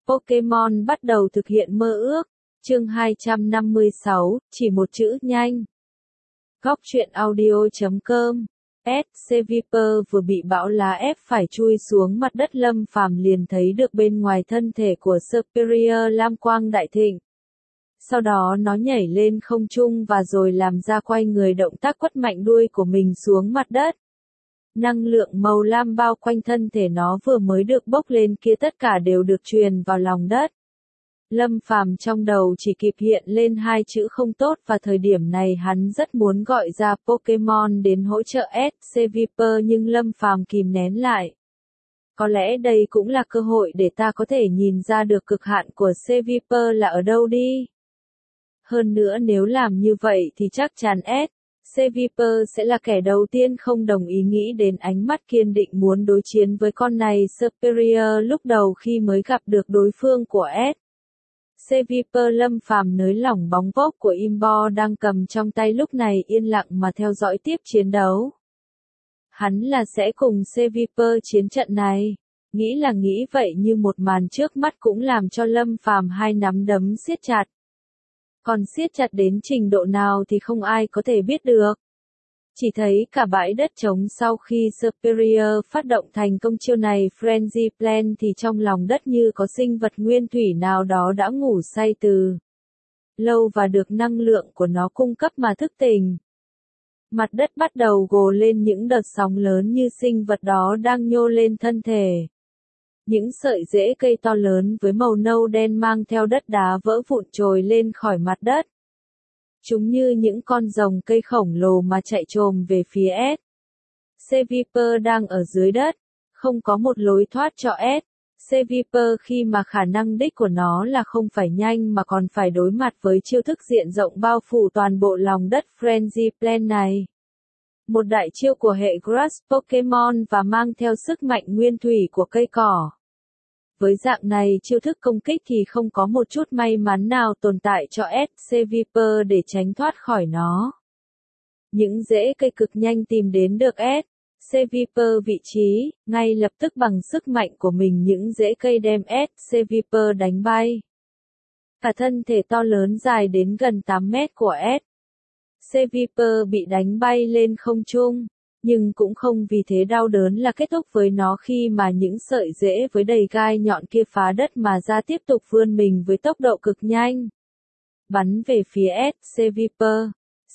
Pokémon bắt đầu thực hiện mơ ước. Chương 256, chỉ một chữ nhanh. Góc truyện audio.com. Seviper vừa bị bão lá ép phải chui xuống mặt đất, Lâm Phàm liền thấy được bên ngoài thân thể của Superior lam quang đại thịnh. Sau đó nó nhảy lên không trung và rồi làm ra quay người động tác quất mạnh đuôi của mình xuống mặt đất. Năng lượng màu lam bao quanh thân thể nó vừa mới được bốc lên kia tất cả đều được truyền vào lòng đất. Lâm Phàm trong đầu chỉ kịp hiện lên hai chữ không tốt và thời điểm này hắn rất muốn gọi ra Pokémon đến hỗ trợ Seviper nhưng Lâm Phàm kìm nén lại. Có lẽ đây cũng là cơ hội để ta có thể nhìn ra được cực hạn của Seviper là ở đâu đi. Hơn nữa nếu làm như vậy thì chắc chắn Seviper sẽ là kẻ đầu tiên không đồng ý nghĩ đến ánh mắt kiên định muốn đối chiến với con này Superior lúc đầu khi mới gặp được đối phương của Seviper. Lâm Phàm nới lỏng bóng vốc của Imbo đang cầm trong tay lúc này yên lặng mà theo dõi tiếp chiến đấu. Hắn là sẽ cùng Seviper chiến trận này. Nghĩ là nghĩ vậy như một màn trước mắt cũng làm cho Lâm Phàm hai nắm đấm siết chặt. Còn siết chặt đến trình độ nào thì không ai có thể biết được. Chỉ thấy cả bãi đất trống sau khi Superior phát động thành công chiêu này Frenzy Plan thì trong lòng đất như có sinh vật nguyên thủy nào đó đã ngủ say từ lâu và được năng lượng của nó cung cấp mà thức tỉnh. Mặt đất bắt đầu gồ lên những đợt sóng lớn như sinh vật đó đang nhô lên thân thể. Những sợi rễ cây to lớn với màu nâu đen mang theo đất đá vỡ vụn trồi lên khỏi mặt đất. Chúng như những con rồng cây khổng lồ mà chạy trồm về phía Seviper đang ở dưới đất. Không có một lối thoát cho Seviper khi mà khả năng đích của nó là không phải nhanh mà còn phải đối mặt với chiêu thức diện rộng bao phủ toàn bộ lòng đất Frenzy Plan này. Một đại chiêu của hệ Grass Pokémon và mang theo sức mạnh nguyên thủy của cây cỏ. Với dạng này chiêu thức công kích thì không có một chút may mắn nào tồn tại cho Seviper để tránh thoát khỏi nó. Những rễ cây cực nhanh tìm đến được Seviper vị trí, ngay lập tức bằng sức mạnh của mình những rễ cây đem Seviper đánh bay. Cả thân thể to lớn dài đến gần 8 mét của Seviper bị đánh bay lên không trung. Nhưng cũng không vì thế đau đớn là kết thúc với nó khi mà những sợi rễ với đầy gai nhọn kia phá đất mà ra tiếp tục vươn mình với tốc độ cực nhanh. Bắn về phía Seviper.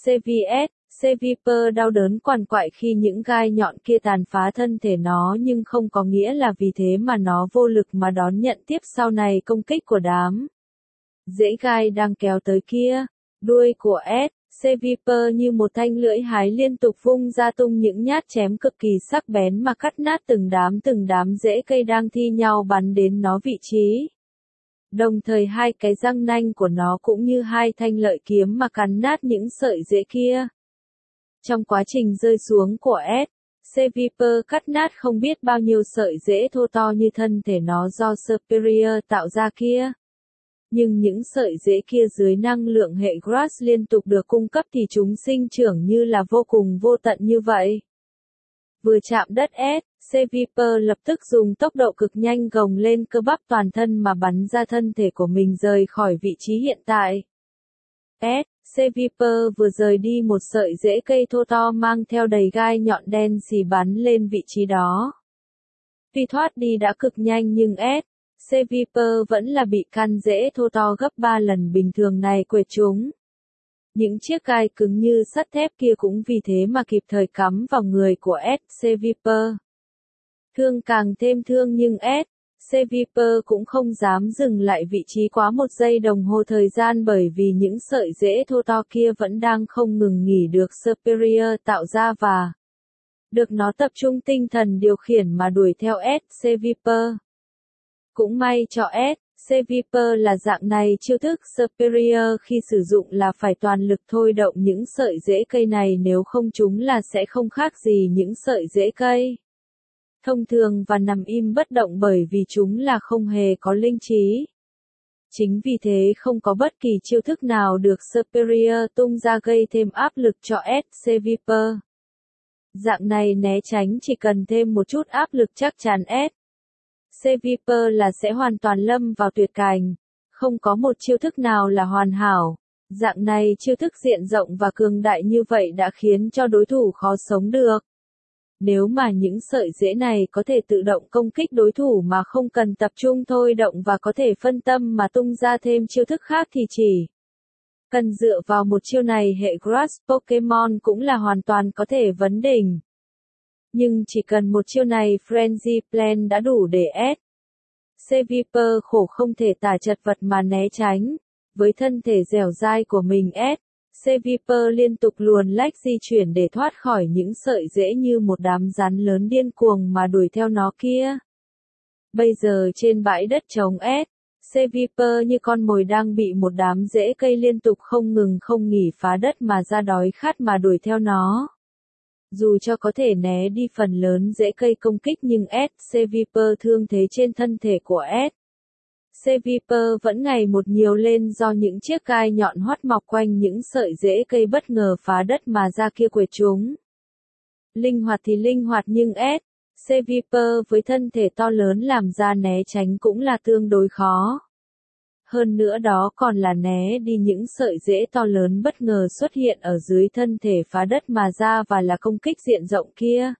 Seviper đau đớn quằn quại khi những gai nhọn kia tàn phá thân thể nó nhưng không có nghĩa là vì thế mà nó vô lực mà đón nhận tiếp sau này công kích của đám rễ gai đang kéo tới kia. Đuôi của Seviper như một thanh lưỡi hái liên tục vung ra tung những nhát chém cực kỳ sắc bén mà cắt nát từng đám rễ cây đang thi nhau bắn đến nó vị trí. Đồng thời hai cái răng nanh của nó cũng như hai thanh lợi kiếm mà cắn nát những sợi rễ kia. Trong quá trình rơi xuống của Seviper cắt nát không biết bao nhiêu sợi rễ thô to như thân thể nó do Superior tạo ra kia. Nhưng những sợi rễ kia dưới năng lượng hệ Grass liên tục được cung cấp thì chúng sinh trưởng như là vô cùng vô tận như vậy. Vừa chạm đất Seviper lập tức dùng tốc độ cực nhanh gồng lên cơ bắp toàn thân mà bắn ra thân thể của mình rời khỏi vị trí hiện tại. Seviper vừa rời đi một sợi rễ cây thô to mang theo đầy gai nhọn đen xì bắn lên vị trí đó. Tuy thoát đi đã cực nhanh nhưng Seviper vẫn là bị căn rễ thô to gấp 3 lần bình thường này quệt chúng. Những chiếc gai cứng như sắt thép kia cũng vì thế mà kịp thời cắm vào người của Seviper. Thương càng thêm thương nhưng Seviper cũng không dám dừng lại vị trí quá một giây đồng hồ thời gian bởi vì những sợi rễ thô to kia vẫn đang không ngừng nghỉ được Superior tạo ra và được nó tập trung tinh thần điều khiển mà đuổi theo Seviper. Cũng may cho Seviper là dạng này chiêu thức Superior khi sử dụng là phải toàn lực thôi động những sợi rễ cây này nếu không chúng là sẽ không khác gì những sợi rễ cây thông thường và nằm im bất động bởi vì chúng là không hề có linh trí. Chính vì thế không có bất kỳ chiêu thức nào được Superior tung ra gây thêm áp lực cho Seviper. Dạng này né tránh chỉ cần thêm một chút áp lực chắc chắn C Viper là sẽ hoàn toàn lâm vào tuyệt cảnh. Không có một chiêu thức nào là hoàn hảo. Dạng này chiêu thức diện rộng và cường đại như vậy đã khiến cho đối thủ khó sống được. Nếu mà những sợi rễ này có thể tự động công kích đối thủ mà không cần tập trung thôi động và có thể phân tâm mà tung ra thêm chiêu thức khác thì chỉ cần dựa vào một chiêu này hệ Grass Pokemon cũng là hoàn toàn có thể vấn đỉnh. Nhưng chỉ cần một chiêu này Frenzy Plan đã đủ để C Viper khổ không thể tả chật vật mà né tránh. Với thân thể dẻo dai của mình C Viper liên tục luồn lách di chuyển để thoát khỏi những sợi rễ như một đám rắn lớn điên cuồng mà đuổi theo nó kia. Bây giờ trên bãi đất trống C Viper như con mồi đang bị một đám rễ cây liên tục không ngừng không nghỉ phá đất mà ra đói khát mà đuổi theo nó. Dù cho có thể né đi phần lớn rễ cây công kích nhưng C Viper thương thế trên thân thể của C Viper vẫn ngày một nhiều lên do những chiếc gai nhọn hoắt mọc quanh những sợi rễ cây bất ngờ phá đất mà ra kia quệt chúng. Linh hoạt thì linh hoạt nhưng C Viper với thân thể to lớn làm ra né tránh cũng là tương đối khó. Hơn nữa đó còn là né đi những sợi rễ to lớn bất ngờ xuất hiện ở dưới thân thể phá đất mà ra và là công kích diện rộng kia.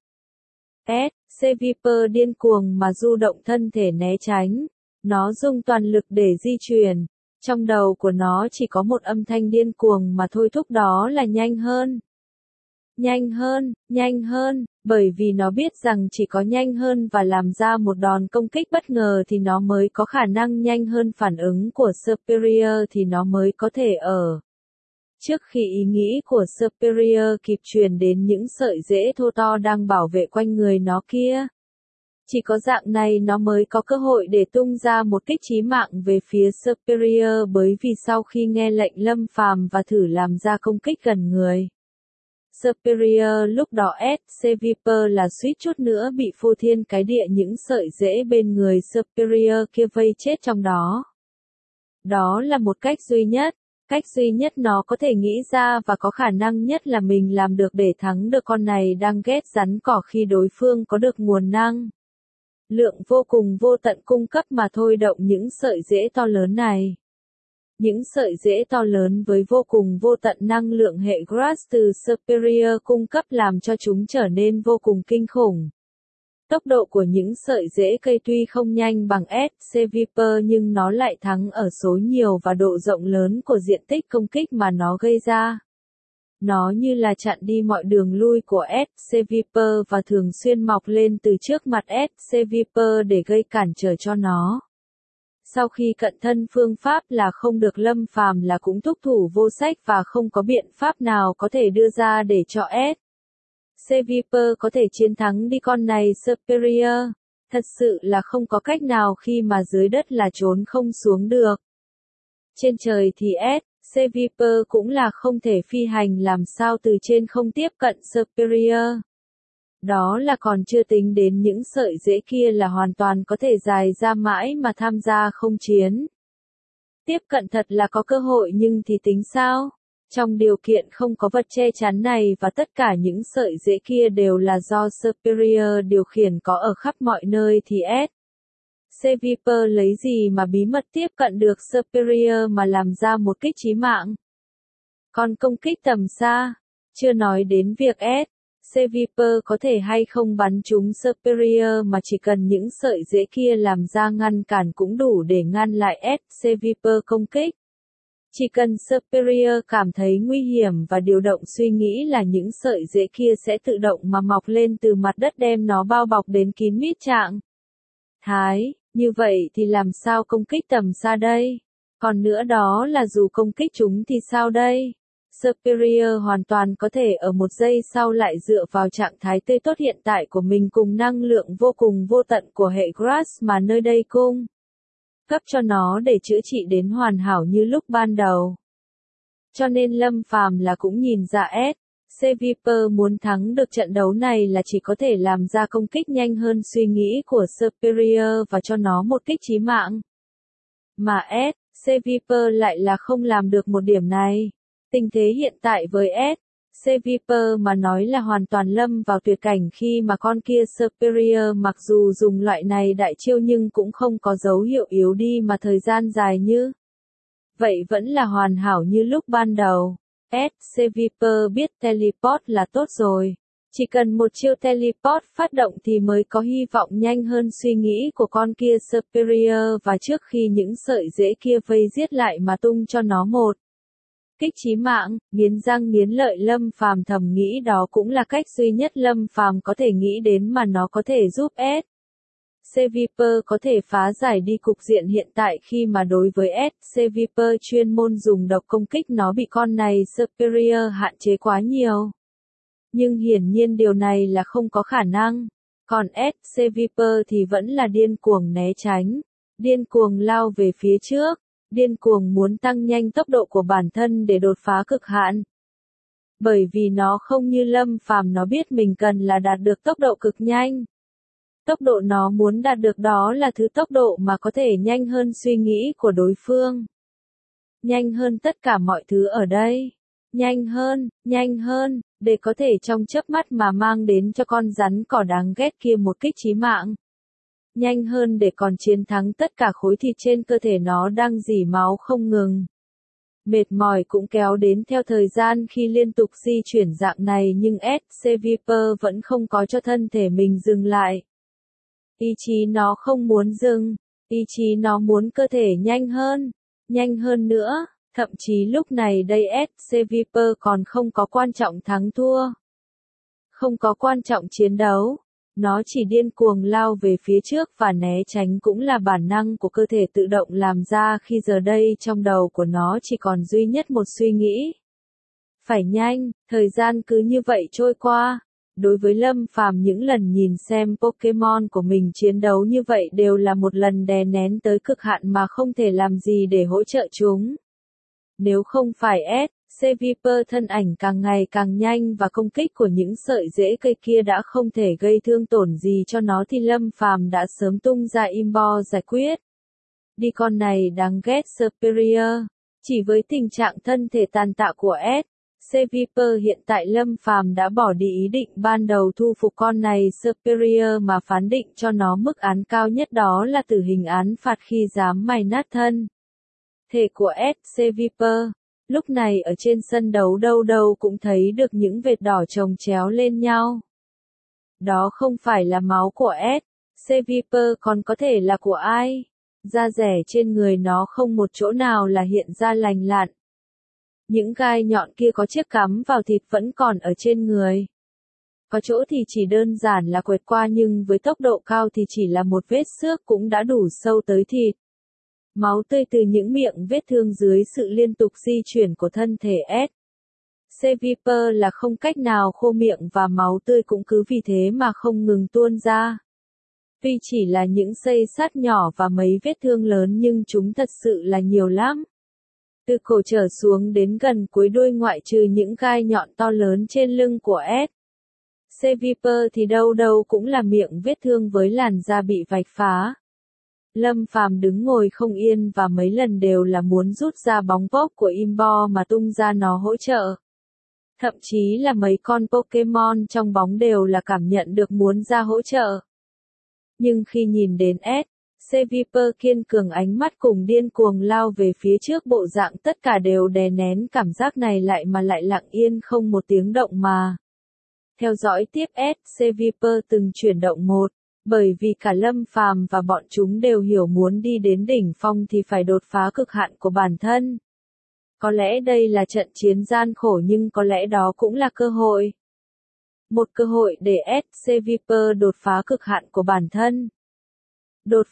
C Viper điên cuồng mà du động thân thể né tránh. Nó dùng toàn lực để di chuyển. Trong đầu của nó chỉ có một âm thanh điên cuồng mà thôi thúc đó là nhanh hơn. Nhanh hơn, nhanh hơn, bởi vì nó biết rằng chỉ có nhanh hơn và làm ra một đòn công kích bất ngờ thì nó mới có khả năng nhanh hơn phản ứng của Superior thì nó mới có thể ở. Trước khi ý nghĩ của Superior kịp truyền đến những sợi rễ thô to đang bảo vệ quanh người nó kia. Chỉ có dạng này nó mới có cơ hội để tung ra một kích chí mạng về phía Superior bởi vì sau khi nghe lệnh lâm phàm và thử làm ra công kích gần người. Superior lúc đó C Viper là suýt chút nữa bị phô thiên cái địa những sợi rễ bên người Superior kia vây chết trong đó. Đó là một cách duy nhất nó có thể nghĩ ra và có khả năng nhất là mình làm được để thắng được con này đang ghét rắn cỏ khi đối phương có được nguồn năng lượng vô cùng vô tận cung cấp mà thôi động những sợi rễ to lớn này. Những sợi rễ to lớn với vô cùng vô tận năng lượng hệ Grass từ Superior cung cấp làm cho chúng trở nên vô cùng kinh khủng. Tốc độ của những sợi rễ cây tuy không nhanh bằng C Viper nhưng nó lại thắng ở số nhiều và độ rộng lớn của diện tích công kích mà nó gây ra. Nó như là chặn đi mọi đường lui của C Viper và thường xuyên mọc lên từ trước mặt C Viper để gây cản trở cho nó. Sau khi cận thân phương pháp là không được lâm phàm là cũng thúc thủ vô sách và không có biện pháp nào có thể đưa ra để cho C Viper có thể chiến thắng đi con này Superior. Thật sự là không có cách nào khi mà dưới đất là trốn không xuống được. Trên trời thì C Viper cũng là không thể phi hành làm sao từ trên không tiếp cận Superior. Đó là còn chưa tính đến những sợi rễ kia là hoàn toàn có thể dài ra mãi mà tham gia không chiến. Tiếp cận thật là có cơ hội nhưng thì tính sao? Trong điều kiện không có vật che chắn này và tất cả những sợi rễ kia đều là do Superior điều khiển có ở khắp mọi nơi thì C Viper lấy gì mà bí mật tiếp cận được Superior mà làm ra một kích chí mạng? Còn công kích tầm xa, chưa nói đến việc C Viper có thể hay không bắn trúng Superior mà chỉ cần những sợi rễ kia làm ra ngăn cản cũng đủ để ngăn lại C Viper công kích. Chỉ cần Superior cảm thấy nguy hiểm và điều động suy nghĩ là những sợi rễ kia sẽ tự động mà mọc lên từ mặt đất đem nó bao bọc đến kín mít trạng thái. Như vậy thì làm sao công kích tầm xa đây? Còn nữa đó là dù công kích chúng thì sao đây? Superior hoàn toàn có thể ở một giây sau lại dựa vào trạng thái tươi tốt hiện tại của mình cùng năng lượng vô cùng vô tận của hệ Grass mà nơi đây cung cấp cho nó để chữa trị đến hoàn hảo như lúc ban đầu. Cho nên Lâm Phàm là cũng nhìn ra C Viper muốn thắng được trận đấu này là chỉ có thể làm ra công kích nhanh hơn suy nghĩ của Superior và cho nó một kích chí mạng. Mà C Viper lại là không làm được một điểm này. Tình thế hiện tại với C Viper mà nói là hoàn toàn lâm vào tuyệt cảnh khi mà con kia Superior mặc dù dùng loại này đại chiêu nhưng cũng không có dấu hiệu yếu đi mà thời gian dài như vậy vẫn là hoàn hảo như lúc ban đầu. C Viper biết teleport là tốt rồi. Chỉ cần một chiêu teleport phát động thì mới có hy vọng nhanh hơn suy nghĩ của con kia Superior và trước khi những sợi rễ kia vây giết lại mà tung cho nó một kích chí mạng, nghiến răng nghiến lợi Lâm Phàm thầm nghĩ đó cũng là cách duy nhất Lâm Phàm có thể nghĩ đến mà nó có thể giúp C Viper có thể phá giải đi cục diện hiện tại khi mà đối với C Viper chuyên môn dùng độc công kích nó bị con này Superior hạn chế quá nhiều. Nhưng hiển nhiên điều này là không có khả năng. Còn C Viper thì vẫn là điên cuồng né tránh, điên cuồng lao về phía trước, điên cuồng muốn tăng nhanh tốc độ của bản thân để đột phá cực hạn. Bởi vì nó không như Lâm Phàm nó biết mình cần là đạt được tốc độ cực nhanh. Tốc độ nó muốn đạt được đó là thứ tốc độ mà có thể nhanh hơn suy nghĩ của đối phương. Nhanh hơn tất cả mọi thứ ở đây. Nhanh hơn, để có thể trong chớp mắt mà mang đến cho con rắn cỏ đáng ghét kia một kích chí mạng. Nhanh hơn để còn chiến thắng tất cả khối thịt trên cơ thể nó đang rỉ máu không ngừng. Mệt mỏi cũng kéo đến theo thời gian khi liên tục di chuyển dạng này nhưng C Viper vẫn không có cho thân thể mình dừng lại. Ý chí nó không muốn dừng, ý chí nó muốn cơ thể nhanh hơn nữa, thậm chí lúc này đây C Viper còn không có quan trọng thắng thua. Không có quan trọng chiến đấu, nó chỉ điên cuồng lao về phía trước và né tránh cũng là bản năng của cơ thể tự động làm ra khi giờ đây trong đầu của nó chỉ còn duy nhất một suy nghĩ. Phải nhanh, thời gian cứ như vậy trôi qua. Đối với Lâm Phàm những lần nhìn xem Pokemon của mình chiến đấu như vậy đều là một lần đè nén tới cực hạn mà không thể làm gì để hỗ trợ chúng. Nếu không phải C Viper thân ảnh càng ngày càng nhanh và công kích của những sợi rễ cây kia đã không thể gây thương tổn gì cho nó thì Lâm Phàm đã sớm tung ra Imbo giải quyết. Đi con này đáng ghét Superior. Chỉ với tình trạng thân thể tàn tạ của C Viper hiện tại Lâm Phàm đã bỏ đi ý định ban đầu thu phục con này Superior mà phán định cho nó mức án cao nhất đó là tử hình án phạt khi dám mài nát thân thể của C Viper. Lúc này ở trên sân đấu đâu đâu cũng thấy được những vệt đỏ chồng chéo lên nhau. Đó không phải là máu của C Viper còn có thể là của ai? Da rẻ trên người nó không một chỗ nào là hiện ra lành lặn. Những gai nhọn kia có chiếc cắm vào thịt vẫn còn ở trên người. Có chỗ thì chỉ đơn giản là quẹt qua nhưng với tốc độ cao thì chỉ là một vết xước cũng đã đủ sâu tới thịt. Máu tươi từ những miệng vết thương dưới sự liên tục di chuyển của thân thể C Viper là không cách nào khô miệng và máu tươi cũng cứ vì thế mà không ngừng tuôn ra. Tuy chỉ là những xây sát nhỏ và mấy vết thương lớn nhưng chúng thật sự là nhiều lắm. Từ cổ trở xuống đến gần cuối đuôi ngoại trừ những gai nhọn to lớn trên lưng của C Viper thì đâu đâu cũng là miệng vết thương với làn da bị vạch phá. Lâm Phàm đứng ngồi không yên và mấy lần đều là muốn rút ra bóng pop của Imbo mà tung ra nó hỗ trợ. Thậm chí là mấy con Pokemon trong bóng đều là cảm nhận được muốn ra hỗ trợ. Nhưng khi nhìn đến C Viper kiên cường ánh mắt cùng điên cuồng lao về phía trước bộ dạng tất cả đều đè nén cảm giác này lại mà lại lặng yên không một tiếng động mà. Theo dõi tiếp C Viper từng chuyển động một. Bởi vì cả Lâm Phàm và bọn chúng đều hiểu muốn đi đến đỉnh phong thì phải đột phá cực hạn của bản thân. Có lẽ đây là trận chiến gian khổ nhưng có lẽ đó cũng là cơ hội. Một cơ hội để C Viper đột phá cực hạn của bản thân. Đột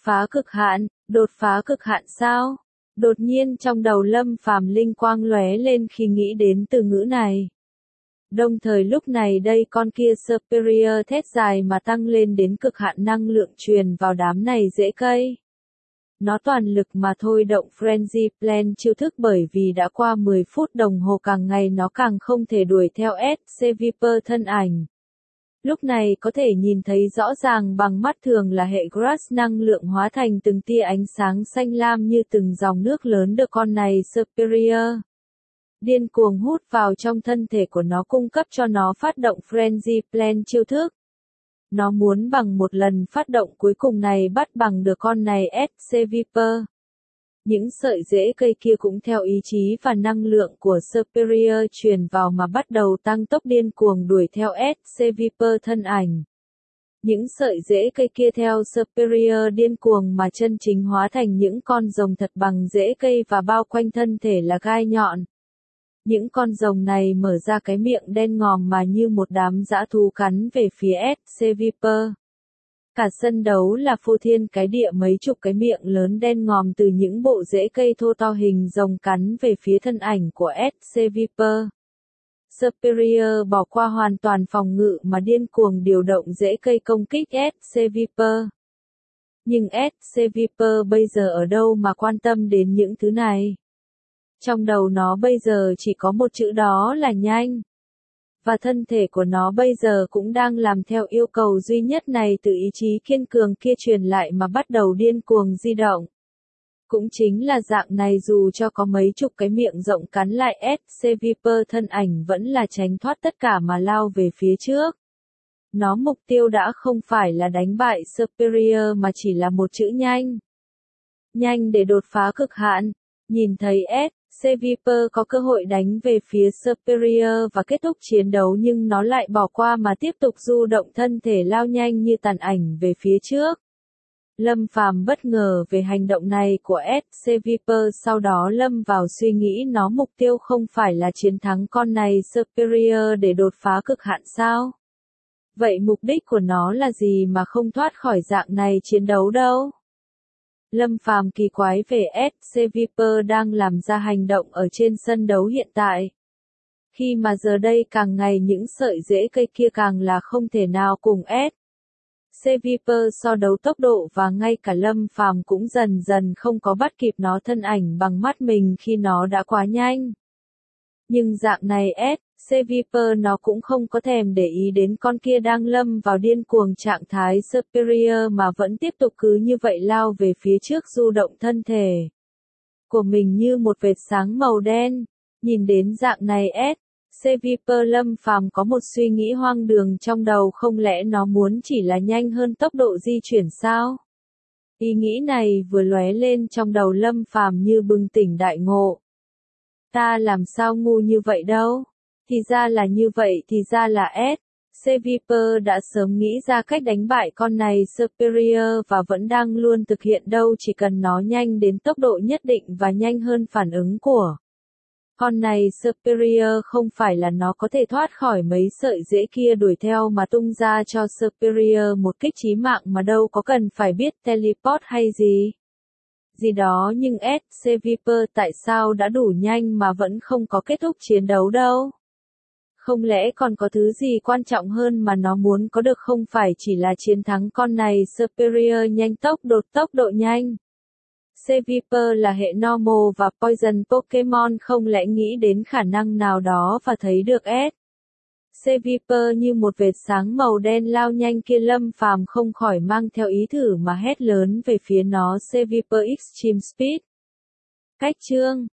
phá cực hạn sao? Đột nhiên trong đầu Lâm Phàm linh quang lóe lên khi nghĩ đến từ ngữ này. Đồng thời lúc này đây con kia Superior thét dài mà tăng lên đến cực hạn năng lượng truyền vào đám này rễ cây. Nó toàn lực mà thôi động Frenzy Plan chiêu thức bởi vì đã qua 10 phút đồng hồ càng ngày nó càng không thể đuổi theo C Viper thân ảnh. Lúc này có thể nhìn thấy rõ ràng bằng mắt thường là hệ Grass năng lượng hóa thành từng tia ánh sáng xanh lam như từng dòng nước lớn được con này Superior. điên cuồng hút vào trong thân thể của nó cung cấp cho nó phát động Frenzy Plan chiêu thức. Nó muốn bằng một lần phát động cuối cùng này bắt bằng được con này SC Viper. Những sợi rễ cây kia cũng theo ý chí và năng lượng của Superior truyền vào mà bắt đầu tăng tốc điên cuồng đuổi theo SC Viper thân ảnh. Những sợi rễ cây kia theo Superior điên cuồng mà chân chính hóa thành những con rồng thật bằng rễ cây và bao quanh thân thể là gai nhọn. Những con rồng này mở ra cái miệng đen ngòm mà như một đám dã thú cắn về phía SC Viper. Cả sân đấu là phô thiên cái địa mấy chục cái miệng lớn đen ngòm từ những bộ rễ cây thô to hình rồng cắn về phía thân ảnh của SC Viper. Superior bỏ qua hoàn toàn phòng ngự mà điên cuồng điều động rễ cây công kích SC Viper. Nhưng SC Viper bây giờ ở đâu mà quan tâm đến những thứ này? Trong đầu nó bây giờ chỉ có một chữ đó là nhanh. Và thân thể của nó bây giờ cũng đang làm theo yêu cầu duy nhất này từ ý chí kiên cường kia truyền lại mà bắt đầu điên cuồng di động. Cũng chính là dạng này dù cho có mấy chục cái miệng rộng cắn lại SC Viper thân ảnh vẫn là tránh thoát tất cả mà lao về phía trước. Nó mục tiêu đã không phải là đánh bại Superior mà chỉ là một chữ nhanh. Nhanh để đột phá cực hạn. Nhìn thấy SC Viper có cơ hội đánh về phía Superior và kết thúc chiến đấu nhưng nó lại bỏ qua mà tiếp tục du động thân thể lao nhanh như tàn ảnh về phía trước. Lâm Phàm bất ngờ về hành động này của SC Viper, sau đó lâm vào suy nghĩ nó mục tiêu không phải là chiến thắng con này Superior để đột phá cực hạn sao? Vậy mục đích của nó là gì mà không thoát khỏi dạng này chiến đấu đâu? Lâm Phàm kỳ quái về SC Viper đang làm ra hành động ở trên sân đấu hiện tại. Khi mà giờ đây càng ngày những sợi rễ cây kia càng là không thể nào cùng SC Viper so đấu tốc độ và ngay cả Lâm Phàm cũng dần dần không có bắt kịp nó thân ảnh bằng mắt mình khi nó đã quá nhanh. Nhưng dạng này SC Viper nó cũng không có thèm để ý đến con kia đang lâm vào điên cuồng trạng thái Superior mà vẫn tiếp tục cứ như vậy lao về phía trước du động thân thể của mình như một vệt sáng màu đen. Nhìn đến dạng này SC Viper Lâm Phàm có một suy nghĩ hoang đường trong đầu, không lẽ nó muốn chỉ là nhanh hơn tốc độ di chuyển sao? Ý nghĩ này vừa lóe lên trong đầu Lâm Phàm như bừng tỉnh đại ngộ. Ta làm sao ngu như vậy đâu? Thì ra là như vậy, thì ra là SC Viper đã sớm nghĩ ra cách đánh bại con này Superior và vẫn đang luôn thực hiện đâu, chỉ cần nó nhanh đến tốc độ nhất định và nhanh hơn phản ứng của con này Superior không phải là nó có thể thoát khỏi mấy sợi rễ kia đuổi theo mà tung ra cho Superior một kích chí mạng mà đâu có cần phải biết teleport hay gì đó, nhưng SC Viper tại sao đã đủ nhanh mà vẫn không có kết thúc chiến đấu đâu? Không lẽ còn có thứ gì quan trọng hơn mà nó muốn có được không phải chỉ là chiến thắng con này Superior nhanh tốc độ nhanh? C Viper là hệ normal và poison Pokemon, không lẽ nghĩ đến khả năng nào đó và thấy được SC Viper như một vệt sáng màu đen lao nhanh kia? Lâm Phàm không khỏi mang theo ý thử mà hét lớn về phía nó: C Viper Extreme Speed. Cách chương